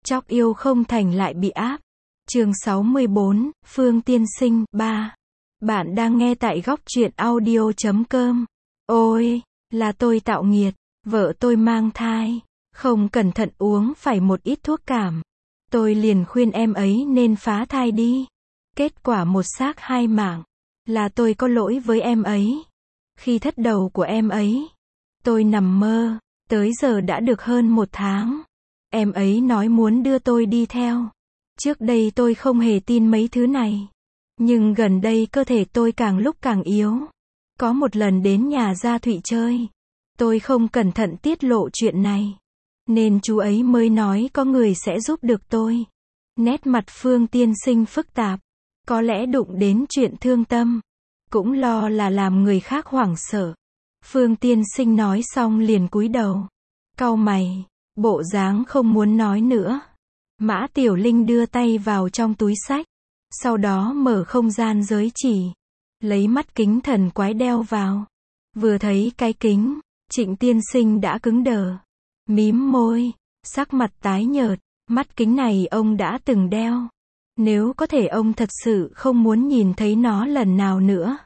Chóc yêu không thành lại bị áp. Chương 64, Phương Tiên Sinh 3. Bạn đang nghe tại góc truyện audio.com. Ôi, là tôi tạo nghiệt, vợ tôi mang thai, không cẩn thận uống phải một ít thuốc cảm. Tôi liền khuyên em ấy nên phá thai đi. Kết quả một xác hai mạng. Là tôi có lỗi với em ấy. Khi thất đầu của em ấy, tôi nằm mơ, tới giờ đã được hơn 1 tháng. Em ấy nói muốn đưa tôi đi theo. Trước đây tôi không hề tin mấy thứ này. Nhưng gần đây cơ thể tôi càng lúc càng yếu. Có một lần đến nhà Gia Thụy chơi. Tôi không cẩn thận tiết lộ chuyện này. Nên chú ấy mới nói có người sẽ giúp được tôi. Nét mặt Phương Tiên Sinh phức tạp. Có lẽ đụng đến chuyện thương tâm. Cũng lo là làm người khác hoảng sợ. Phương Tiên Sinh nói xong liền cúi đầu. Cau mày, bộ dáng không muốn nói nữa. Mã Tiểu Linh đưa tay vào trong túi xách. Sau đó mở không gian giới chỉ. Lấy mắt kính thần quái đeo vào. Vừa thấy cái kính, Trịnh Tiên Sinh đã cứng đờ. Mím môi, sắc mặt tái nhợt. Mắt kính này ông đã từng đeo. Nếu có thể ông thật sự không muốn nhìn thấy nó lần nào nữa.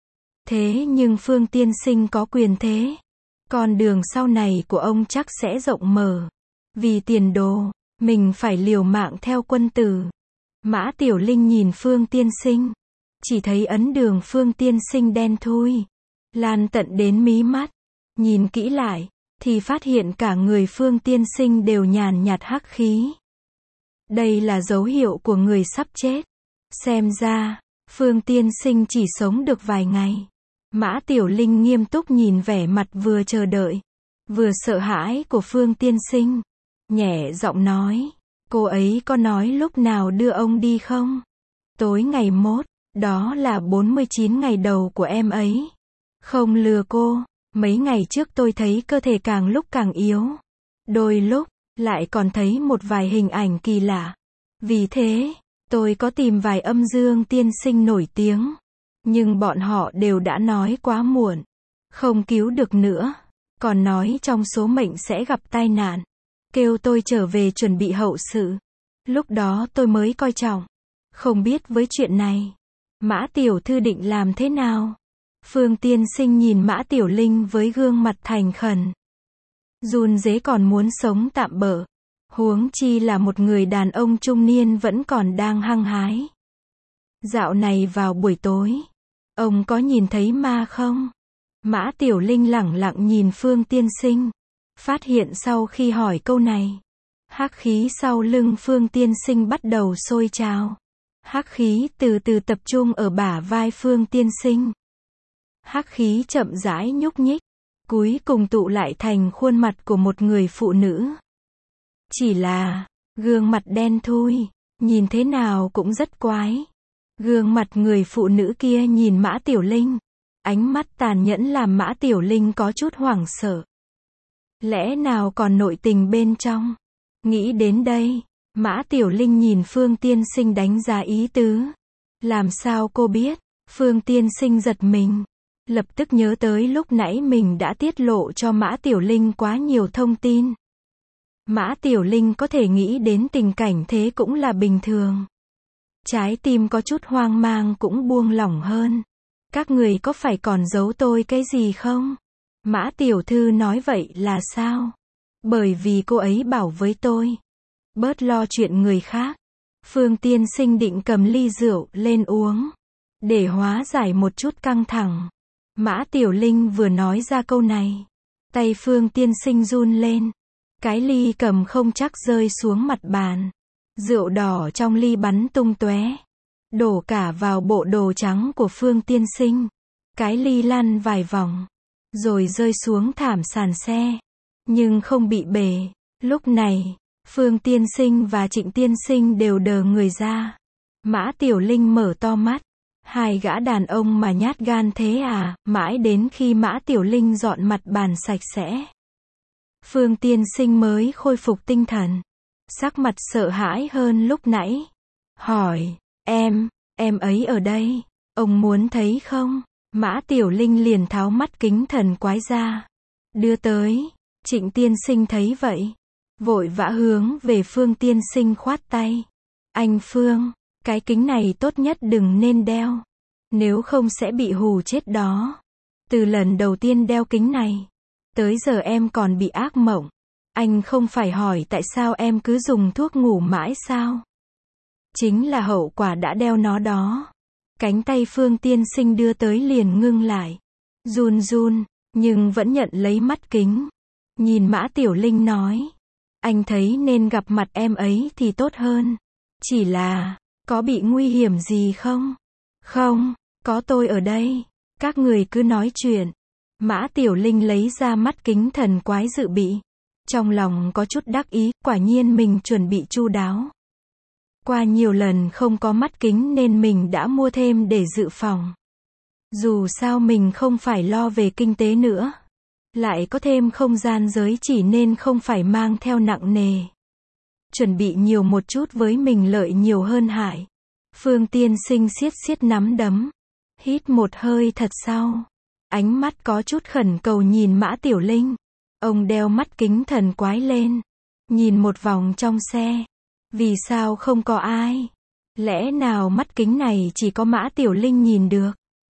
Thế nhưng Phương Tiên Sinh có quyền thế. Con đường sau này của ông chắc sẽ rộng mở. Vì tiền đồ, mình phải liều mạng theo quân tử. Mã Tiểu Linh nhìn Phương Tiên Sinh. Chỉ thấy ấn đường Phương Tiên Sinh đen thui. Lan tận đến mí mắt. Nhìn kỹ lại, thì phát hiện cả người Phương Tiên Sinh đều nhàn nhạt hắc khí. Đây là dấu hiệu của người sắp chết. Xem ra, Phương Tiên Sinh chỉ sống được vài ngày. Mã Tiểu Linh nghiêm túc nhìn vẻ mặt vừa chờ đợi, vừa sợ hãi của Phương Tiên Sinh. Nhẹ giọng nói, cô ấy có nói lúc nào đưa ông đi không? Tối ngày mốt, đó là 49 ngày đầu của em ấy. Không lừa cô, mấy ngày trước tôi thấy cơ thể càng lúc càng yếu. Đôi lúc, lại còn thấy một vài hình ảnh kỳ lạ. Vì thế, tôi có tìm vài âm dương tiên sinh nổi tiếng. Nhưng bọn họ đều đã nói quá muộn. Không cứu được nữa. Còn nói trong số mệnh sẽ gặp tai nạn. Kêu tôi trở về chuẩn bị hậu sự. Lúc đó tôi mới coi trọng. Không biết với chuyện này, Mã Tiểu Thư định làm thế nào? Phương Tiên Sinh nhìn Mã Tiểu Linh với gương mặt thành khẩn. Run rế còn muốn sống tạm bợ. Huống chi là một người đàn ông trung niên vẫn còn đang hăng hái. Dạo này vào buổi tối, ông có nhìn thấy ma không? Mã Tiểu Linh lẳng lặng nhìn Phương Tiên Sinh. Phát hiện sau khi hỏi câu này, hắc khí sau lưng Phương Tiên Sinh bắt đầu sôi trào. Hắc khí từ từ tập trung ở bả vai Phương Tiên Sinh. Hắc khí chậm rãi nhúc nhích, cuối cùng tụ lại thành khuôn mặt của một người phụ nữ. Chỉ là, gương mặt đen thui, nhìn thế nào cũng rất quái. Gương mặt người phụ nữ kia nhìn Mã Tiểu Linh. Ánh mắt tàn nhẫn làm Mã Tiểu Linh có chút hoảng sợ. Lẽ nào còn nội tình bên trong? Nghĩ đến đây, Mã Tiểu Linh nhìn Phương Tiên Sinh đánh giá ý tứ. Làm sao cô biết? Phương Tiên Sinh giật mình. Lập tức nhớ tới lúc nãy mình đã tiết lộ cho Mã Tiểu Linh quá nhiều thông tin. Mã Tiểu Linh có thể nghĩ đến tình cảnh thế cũng là bình thường. Trái tim có chút hoang mang cũng buông lỏng hơn. Các người có phải còn giấu tôi cái gì không? Mã Tiểu Thư nói vậy là sao? Bởi vì cô ấy bảo với tôi. Bớt lo chuyện người khác. Phương Tiên Sinh định cầm ly rượu lên uống. Để hóa giải một chút căng thẳng. Mã Tiểu Linh vừa nói ra câu này. Tay Phương Tiên Sinh run lên. Cái ly cầm không chắc rơi xuống mặt bàn. Rượu đỏ trong ly bắn tung tóe. Đổ cả vào bộ đồ trắng của Phương Tiên Sinh. Cái ly lăn vài vòng. Rồi rơi xuống thảm sàn xe. Nhưng không bị bể. Lúc này, Phương Tiên Sinh và Trịnh Tiên Sinh đều đờ người ra. Mã Tiểu Linh mở to mắt. Hai gã đàn ông mà nhát gan thế à? Mãi đến khi Mã Tiểu Linh dọn mặt bàn sạch sẽ, Phương Tiên Sinh mới khôi phục tinh thần. Sắc mặt sợ hãi hơn lúc nãy. Hỏi, em ấy ở đây, ông muốn thấy không? Mã Tiểu Linh liền tháo mắt kính thần quái ra. Đưa tới, Trịnh Tiên Sinh thấy vậy. vội vã hướng về Phương tiên sinh khoát tay. Anh Phương, cái kính này tốt nhất đừng nên đeo. Nếu không sẽ bị hù chết đó. Từ lần đầu tiên đeo kính này, tới giờ em còn bị ác mộng. Anh không phải hỏi tại sao em cứ dùng thuốc ngủ mãi sao? Chính là hậu quả đã đeo nó đó. Cánh tay Phương tiên sinh đưa tới liền ngưng lại. Run run, nhưng vẫn nhận lấy mắt kính. Nhìn Mã Tiểu Linh nói. Anh thấy nên gặp mặt em ấy thì tốt hơn. Chỉ là, có bị nguy hiểm gì không? Không, có tôi ở đây. Các người cứ nói chuyện. Mã Tiểu Linh lấy ra mắt kính thần quái dự bị. Trong lòng có chút đắc ý, quả nhiên mình chuẩn bị chu đáo. Qua nhiều lần không có mắt kính nên mình đã mua thêm để dự phòng. Dù sao mình không phải lo về kinh tế nữa. Lại có thêm không gian giới chỉ nên không phải mang theo nặng nề. Chuẩn bị nhiều một chút với mình lợi nhiều hơn hại. Phương tiên sinh siết siết nắm đấm. Hít một hơi thật sâu. Ánh mắt có chút khẩn cầu nhìn Mã Tiểu Linh. Ông đeo mắt kính thần quái lên. Nhìn một vòng trong xe. Vì sao không có ai? Lẽ nào mắt kính này chỉ có Mã Tiểu Linh nhìn được?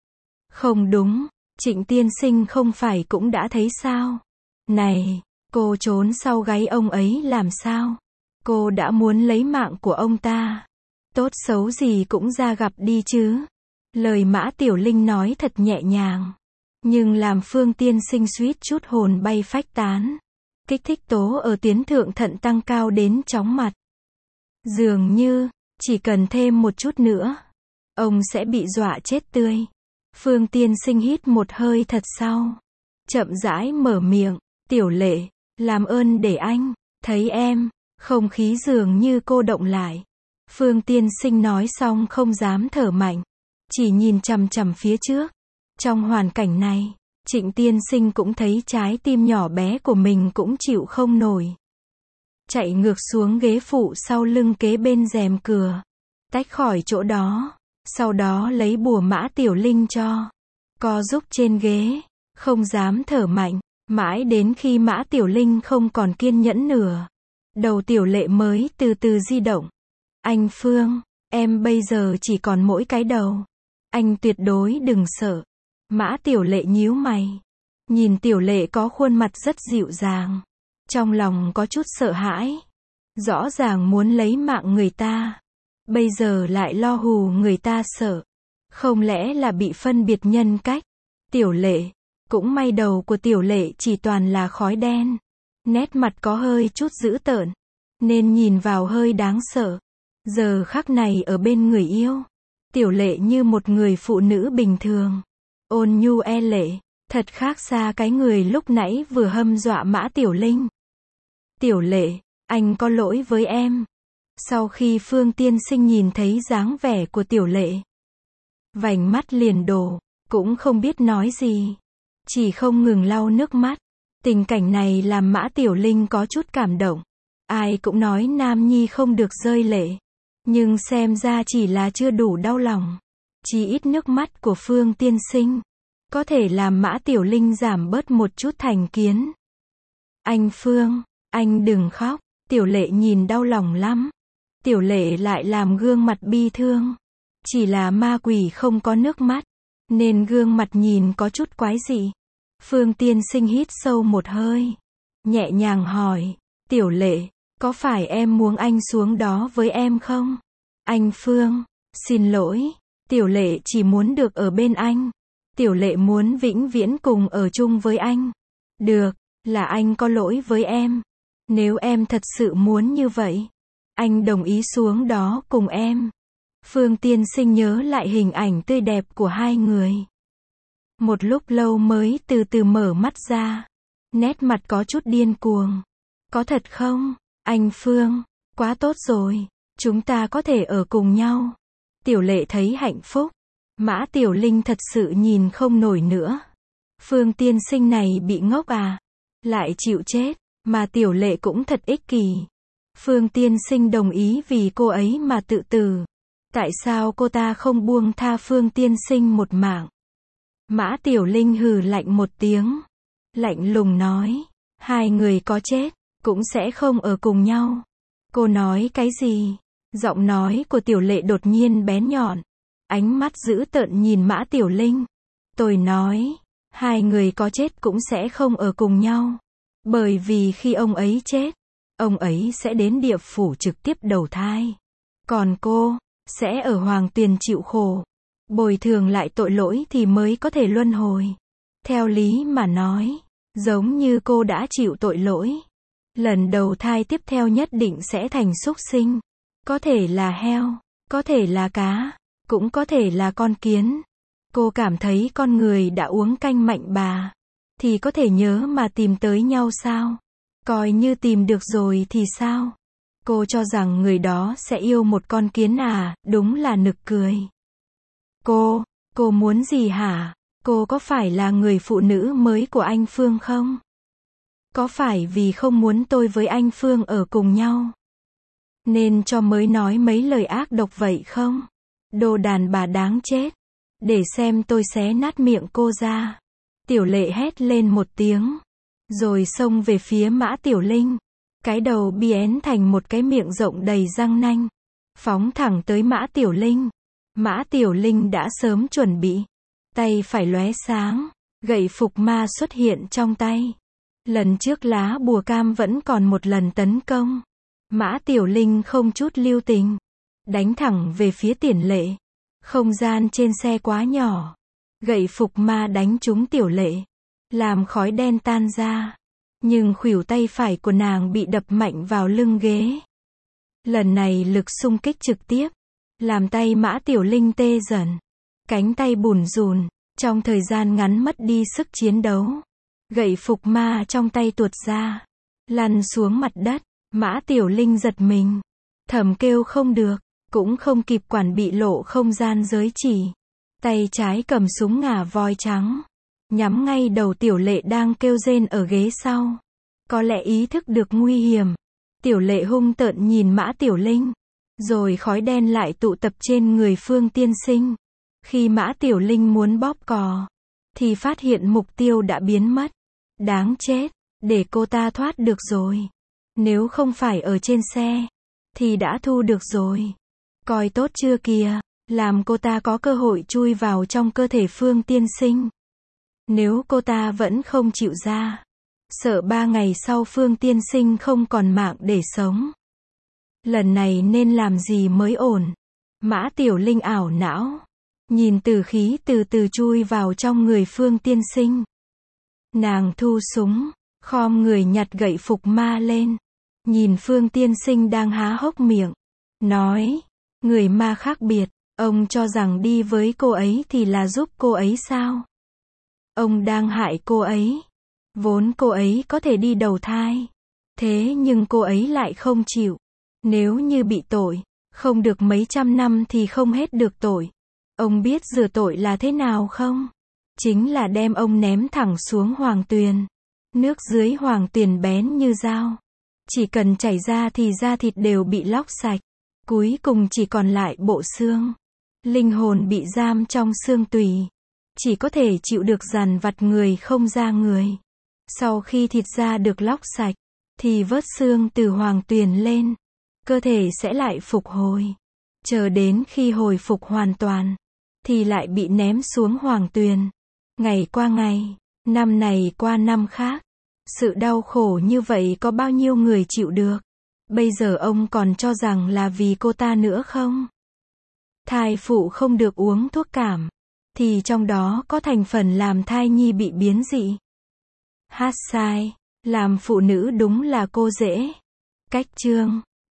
Không đúng, Trịnh tiên sinh không phải cũng đã thấy sao? Này, cô trốn sau gáy ông ấy làm sao? Cô đã muốn lấy mạng của ông ta. Tốt xấu gì cũng ra gặp đi chứ. Lời Mã Tiểu Linh nói thật nhẹ nhàng. Nhưng làm Phương tiên sinh suýt chút hồn bay phách tán. Kích thích tố ở tuyến thượng thận tăng cao đến chóng mặt. Dường như, chỉ cần thêm một chút nữa, ông sẽ bị dọa chết tươi. Phương tiên sinh hít một hơi thật sâu. Chậm rãi mở miệng. Tiểu Lệ, làm ơn để anh thấy em. Không khí dường như cô động lại. Phương tiên sinh nói xong không dám thở mạnh. Chỉ nhìn chằm chằm phía trước. Trong hoàn cảnh này, Trịnh tiên sinh cũng thấy trái tim nhỏ bé của mình cũng chịu không nổi. Chạy ngược xuống ghế phụ sau lưng kế bên rèm cửa. Tách khỏi chỗ đó. Sau đó lấy bùa Mã Tiểu Linh cho. Co giúp trên ghế. Không dám thở mạnh. Mãi đến khi Mã Tiểu Linh không còn kiên nhẫn nữa. Đầu Tiểu Lệ mới từ từ di động. Anh Phương, em bây giờ chỉ còn mỗi cái đầu. Anh tuyệt đối đừng sợ. Mã Tiểu Lệ nhíu mày. Nhìn Tiểu Lệ có khuôn mặt rất dịu dàng. Trong lòng có chút sợ hãi. Rõ ràng muốn lấy mạng người ta. Bây giờ lại lo hù người ta sợ. Không lẽ là bị phân biệt nhân cách? Tiểu Lệ. Cũng may đầu của Tiểu Lệ chỉ toàn là khói đen. Nét mặt có hơi chút dữ tợn. Nên nhìn vào hơi đáng sợ. Giờ khắc này ở bên người yêu. Tiểu Lệ như một người phụ nữ bình thường. Ôn nhu e lệ. Thật khác xa cái người lúc nãy vừa hâm dọa Mã Tiểu Linh. Tiểu Lệ, anh có lỗi với em. Sau khi Phương tiên sinh nhìn thấy dáng vẻ của Tiểu Lệ, vành mắt liền đổ, cũng không biết nói gì. Chỉ không ngừng lau nước mắt. Tình cảnh này làm Mã Tiểu Linh có chút cảm động. Ai cũng nói nam nhi không được rơi lệ. Nhưng xem ra chỉ là chưa đủ đau lòng. Chỉ ít nước mắt của Phương tiên sinh có thể làm Mã Tiểu Linh giảm bớt một chút thành kiến. Anh Phương, anh đừng khóc. Tiểu Lệ nhìn đau lòng lắm. Tiểu Lệ lại làm gương mặt bi thương. Chỉ là ma quỷ không có nước mắt, nên gương mặt nhìn có chút quái dị. Phương tiên sinh hít sâu một hơi. Nhẹ nhàng hỏi. Tiểu Lệ, có phải em muốn anh xuống đó với em không? Anh Phương, xin lỗi. Tiểu Lệ chỉ muốn được ở bên anh. Tiểu Lệ muốn vĩnh viễn cùng ở chung với anh. Được, là anh có lỗi với em. Nếu em thật sự muốn như vậy, anh đồng ý xuống đó cùng em. Phương tiên sinh nhớ lại hình ảnh tươi đẹp của hai người. Một lúc lâu mới từ từ mở mắt ra. Nét mặt có chút điên cuồng. Có thật không? Anh Phương, quá tốt rồi. Chúng ta có thể ở cùng nhau. Tiểu Lệ thấy hạnh phúc. Mã Tiểu Linh thật sự nhìn không nổi nữa. Phương tiên sinh này bị ngốc à? Lại chịu chết. Mà Tiểu Lệ cũng thật ích kỷ. Phương tiên sinh đồng ý vì cô ấy mà tự tử. Tại sao cô ta không buông tha Phương tiên sinh một mạng? Mã Tiểu Linh hừ lạnh một tiếng. Lạnh lùng nói. Hai người có chết cũng sẽ không ở cùng nhau. Cô nói cái gì? Giọng nói của Tiểu Lệ đột nhiên bén nhọn. Ánh mắt dữ tợn nhìn Mã Tiểu Linh. Tôi nói, hai người có chết cũng sẽ không ở cùng nhau. Bởi vì khi ông ấy chết, ông ấy sẽ đến địa phủ trực tiếp đầu thai. Còn cô, sẽ ở Hoàng Tuyền chịu khổ. Bồi thường lại tội lỗi thì mới có thể luân hồi. Theo lý mà nói, giống như cô đã chịu tội lỗi. Lần đầu thai tiếp theo nhất định sẽ thành súc sinh. Có thể là heo, có thể là cá, cũng có thể là con kiến. Cô cảm thấy con người đã uống canh mạnh bà, thì có thể nhớ mà tìm tới nhau sao? Coi như tìm được rồi thì sao? Cô cho rằng người đó sẽ yêu một con kiến à, đúng là nực cười. Cô muốn gì hả? Cô có phải là người phụ nữ mới của anh Phương không? Có phải vì không muốn tôi với anh Phương ở cùng nhau, nên cho mới nói mấy lời ác độc vậy không? Đồ đàn bà đáng chết. Để xem tôi xé nát miệng cô ra. Tiểu Lệ hét lên một tiếng, rồi xông về phía Mã Tiểu Linh. Cái đầu biến thành một cái miệng rộng đầy răng nanh, phóng thẳng tới Mã Tiểu Linh. Mã Tiểu Linh đã sớm chuẩn bị, tay phải lóe sáng, gậy phục ma xuất hiện trong tay. Lần trước lá bùa cam vẫn còn một lần tấn công. Mã Tiểu Linh không chút lưu tình, đánh thẳng về phía Tiền Lệ. Không gian trên xe quá nhỏ, gậy phục ma đánh trúng Tiểu Lệ, làm khói đen tan ra. Nhưng khuỷu tay phải của nàng bị đập mạnh vào lưng ghế. Lần này lực xung kích trực tiếp, làm tay Mã Tiểu Linh tê dần, cánh tay bủn rủn, trong thời gian ngắn mất đi sức chiến đấu. Gậy phục ma trong tay tuột ra, lăn xuống mặt đất. Mã Tiểu Linh giật mình, thầm kêu không được, cũng không kịp quản bị lộ không gian giới chỉ. Tay trái cầm súng ngà voi trắng, nhắm ngay đầu Tiểu Lệ đang kêu rên ở ghế sau. Có lẽ ý thức được nguy hiểm, Tiểu Lệ hung tợn nhìn Mã Tiểu Linh, rồi khói đen lại tụ tập trên người Phương Tiên Sinh. Khi Mã Tiểu Linh muốn bóp cò, thì phát hiện mục tiêu đã biến mất. Đáng chết, để cô ta thoát được rồi. Nếu không phải ở trên xe, thì đã thu được rồi. Coi tốt chưa kìa, làm cô ta có cơ hội chui vào trong cơ thể Phương Tiên Sinh. Nếu cô ta vẫn không chịu ra, sợ 3 ngày sau Phương Tiên Sinh không còn mạng để sống. Lần này nên làm gì mới ổn? Mã Tiểu Linh ảo não, nhìn tử khí từ từ chui vào trong người Phương Tiên Sinh. Nàng thu súng, khom người nhặt gậy phục ma lên, nhìn Phương Tiên Sinh đang há hốc miệng, nói, người ma khác biệt, ông cho rằng đi với cô ấy thì là giúp cô ấy sao? Ông đang hại cô ấy. Vốn cô ấy có thể đi đầu thai, thế nhưng cô ấy lại không chịu. Nếu như bị tội, không được mấy trăm năm thì không hết được tội. Ông biết rửa tội là thế nào không? Chính là đem ông ném thẳng xuống Hoàng Tuyền. Nước dưới Hoàng Tuyền bén như dao, chỉ cần chảy ra thì da thịt đều bị lóc sạch, cuối cùng chỉ còn lại bộ xương. Linh hồn bị giam trong xương tủy, chỉ có thể chịu được dằn vặt người không ra người. Sau khi thịt da được lóc sạch, thì vớt xương từ Hoàng Tuyền lên, cơ thể sẽ lại phục hồi. Chờ đến khi hồi phục hoàn toàn, thì lại bị ném xuống Hoàng Tuyền. Ngày qua ngày, năm này qua năm khác, sự đau khổ như vậy có bao nhiêu người chịu được? Bây giờ ông còn cho rằng là vì cô ta nữa không? Thai phụ không được uống thuốc cảm, thì trong đó có thành phần làm thai nhi bị biến dị. Hát sai, làm phụ nữ đúng là cô dễ. Cách chương